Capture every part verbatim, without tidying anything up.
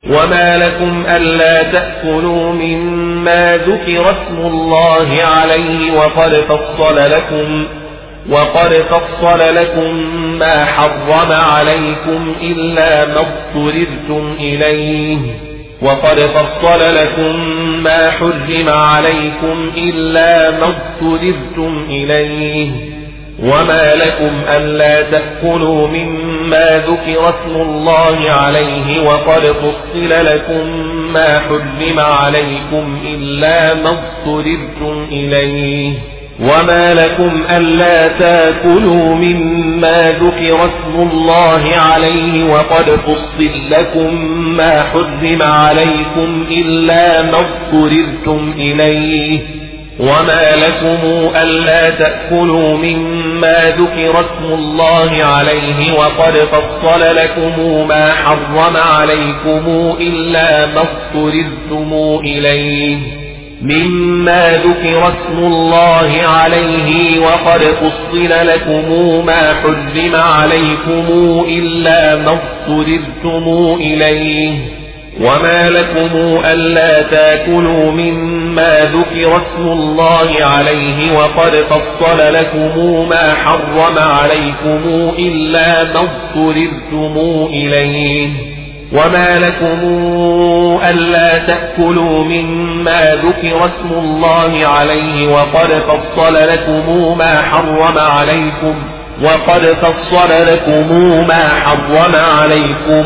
وما لكم ألا تأكلوا مما ذكر اسم الله عليه وقد فصل لكم وقد فصل لكم ما حرم عليكم إلا ما اضطررتم إليه وقد فصل لكم ما حرم عليكم إلا ما اضطررتم إليه وما لكم ألا تأكلوا مما ذكر اسم الله عليه وقد فصل لكم ما حرم عليكم إلا ما اضطررتم إليه وما لكم ألا تأكلوا مما ذكر اسم الله عليه وقد فصل لكم ما حرم عليكم إلا ما اضطررتم إليه وما لكم ألا تأكلوا مما ذكر اسم الله عليه وقد فصل لكم ما حرم عليكم إلا ما اضطررتم إليه مما ذكر اسم الله عليه وقد فصل لكم ما حرم عليكم إلا ما اضطررتم إليه وما لكم ألا تأكلوا مما ذكر اسم الله عليه وقد فصل لكم ما حرم عليكم إلا ما اضطررتم إليه وما لكم ألا تأكلوا مما ذكر اسم الله عليه وقد فصل لكم ما حرم عليكم وقد فصل لكم ما حرم عليكم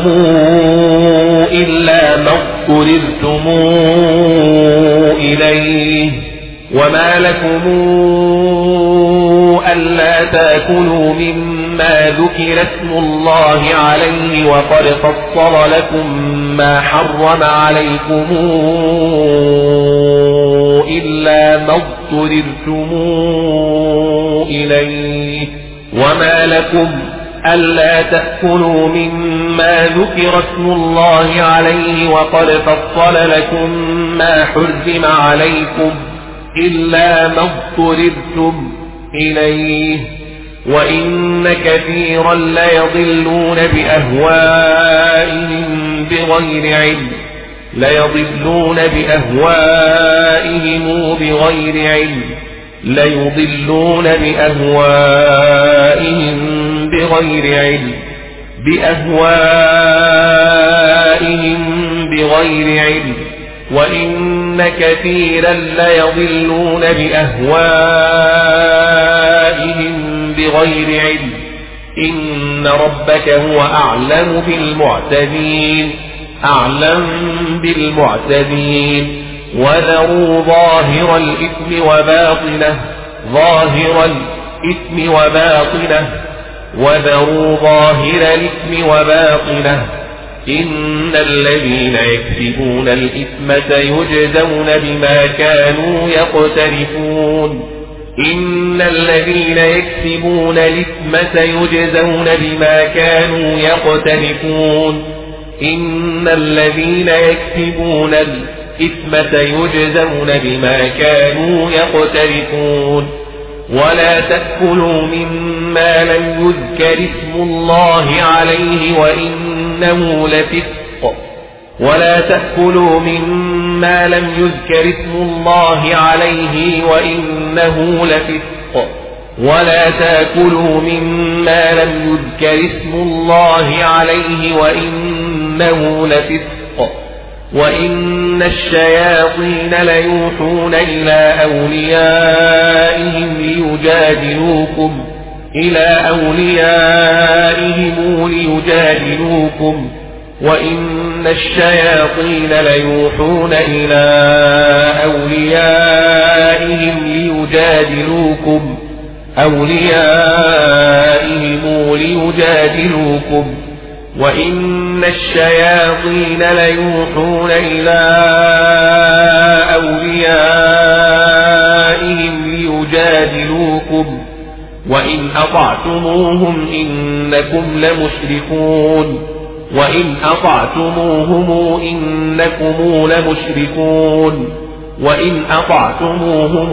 إلا ما اضطررتم إليه وما لكم ألا تأكلوا مما ذكر اسم الله عليه وقد فصل لكم ما حرم عليكم إلا ما اضطررتم إليه وما لكم ألا تأكلوا مما ذكر اسم الله عليه وقد فصل لكم ما حرم عليكم إلا ما اضطررتم إليه وإن كثيرا ليضلون بأهوائهم بغير علم ليضلون بأهوائهم بغير علم ليضلون بأهوائهم بغير علم بأهوائهم بغير علم وإن كثيرا ليضلون بأهوائهم بغير علم إن ربك هو أعلم بالمعتدين أعلم بالمعتدين وذروا ظاهر الإثم وباطنه ظاهر الإثم وباطنه وذروا ظاهر الإثم وباطنه إن الذين يكسبون الإثم سيجزون بما كانوا يقترفون إن الذين يكسبون الإثم سيجزون بما كانوا يقترفون إن الذين يكسبون الإثم سيجزون بما كانوا يقترفون ولا تأكلوا مما لم يذكر اسم الله عليه وإنه لفسق ولا تأكلوا مما لم يذكر اسم الله عليه وإنه لفسق ولا تأكلوا مما لم يذكر اسم الله عليه وإنه لفسق وإن الشياطين ليوحون إلى أوليائهم ليجادلوكم إلى أوليائهم ليجادلوكم وإن الشياطين ليوحون إلى أوليائهم ليجادلوكم أوليائهم ليجادلوكم وإن الشياطين ليوحون إلى أوليائهم ليجادلوكم وإن أطعتموهم إنكم لمشركون وإن أطعتموهم إنكم لمشركون وإن أطعتموهم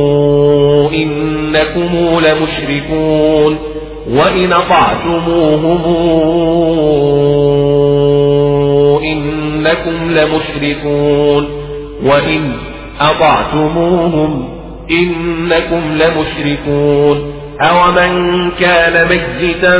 إنكم لمشركون وإن أطعتموهم إنكم لمشركون وإن أطعتموهم إنكم لمشركون أومن كان ميتا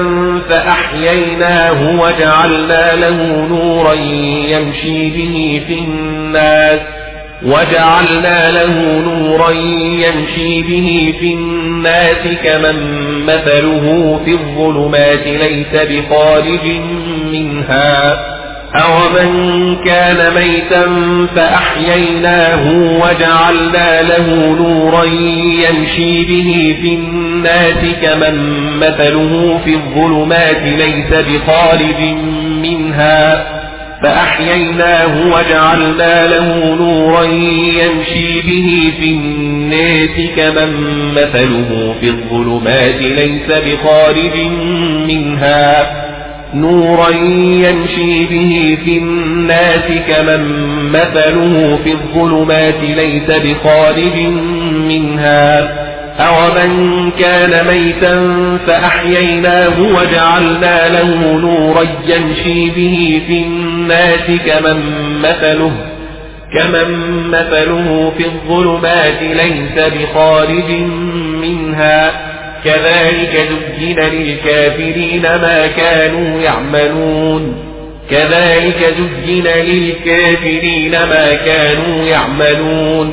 فأحييناه وجعلنا له نورا يمشي به في الناس وجعلنا له نورا يمشي به في الناس كمن مثله في الظلمات ليس بخارج منها أومن كان ميتا فأحييناه وجعلنا له نورا يمشي به في الناس كمن مثله في الظلمات ليس بخارج منها فأحييناه وجعلنا له نورا يمشي به في الناس كمن مثله في الظلمات ليس بخارج منها نورا يمشي به في الناس كمن مثله في الظلمات ليس بخارج منها أومن كان ميتا فأحييناه وجعلنا له نورا يمشي به في الناس كمن مثله كمن مثله في الظلمات ليس بخارج منها كذلك زين للكافرين ما كانوا يعملون كذلك زين للكافرين ما كانوا يعملون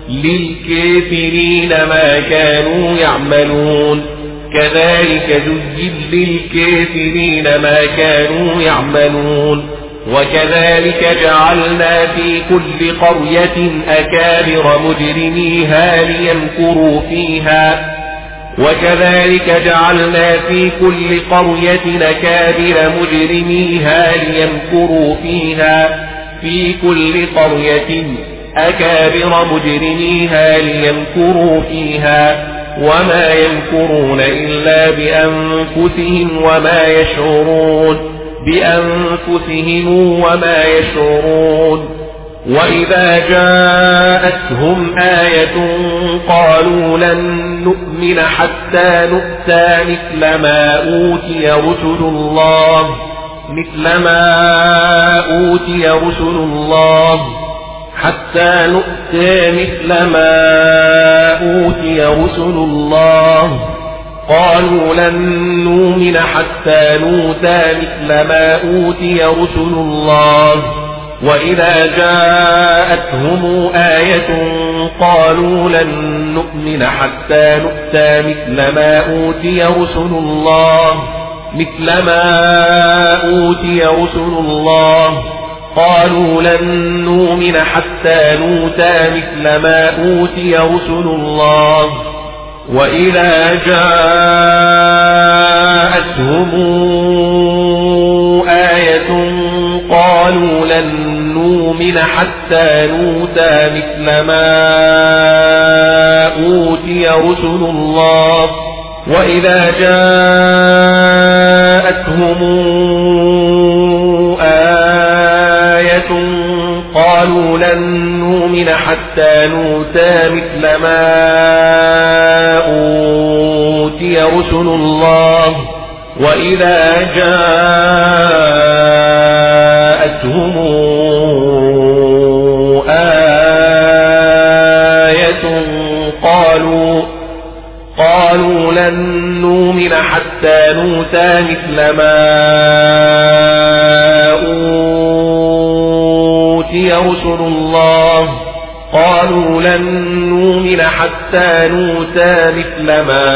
للكافرين ما كانوا يعملون كذلك زين للكافرين ما كانوا يعملون وكذلك جعلنا في كل قرية أكابر مجرميها ليمكروا فيها وكذلك جعلنا في كل قرية أكابر مجرميها ليمكروا فيها في كل قرية أكابر مجرميها ليمكروا فيها وما يمكرون إلا بأنفسهم وما يشعرون بأنفسهم وما يشعرون وإذا جاءتهم آية قالوا لن نؤمن حتى نؤتى مثل ما أوتي رسل الله مثل ما أوتي رسل الله حتى نؤتى مثل ما أوتي رسل الله قالوا لن نؤمن حتى نؤتى مثل ما أوتي رسل الله وإذا جاءتهم آية قالوا لن نؤمن حتى نؤتى مثل ما أوتي رسل الله مثل ما أوتي رسل الله قالوا لن نؤمن حتى نؤتى مثل ما أوتي رسل الله وإذا جاءتهم آية قالوا لن نؤمن حتى نؤتى مثل ما أوتي رسل الله وإذا جاءتهم آية قالوا لن نؤمن حتى نؤتى مثل ما أوتي رسل الله وإذا جاءتهم آية قالوا قالوا لن نؤمن حتى نؤتى مثل ما أوتي رسل الله قالوا لن نؤمن حتى نؤتى مثل ما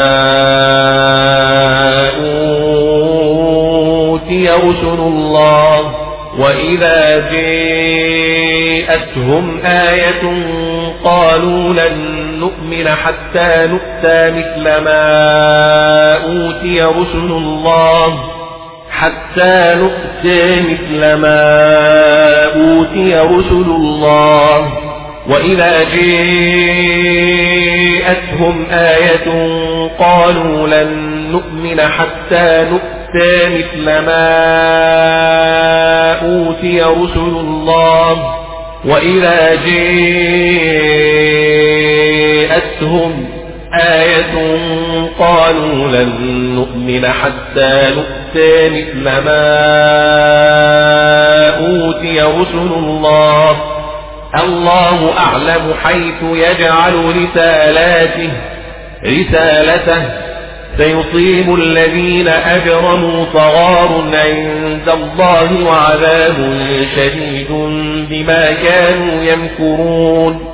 أوتي رسل الله وإذا جاءتهم آية قالوا لن نؤمن حتى نؤتى مثل ما أوتي رسل الله حتى نؤتى مثل ما أوتي رسل الله وإذا جاءتهم آية قالوا لن نؤمن حتى نؤتى مثل ما أوتي رسل الله وإذا جاءتهم آية قالوا لن نؤمن حتى نؤتى نؤتى مثل ما أوتي رسل الله الله أعلم حيث يجعل رسالاته رسالته سيصيب الذين أجرموا صغار عند الله وعذاب شديد بما كانوا يمكرون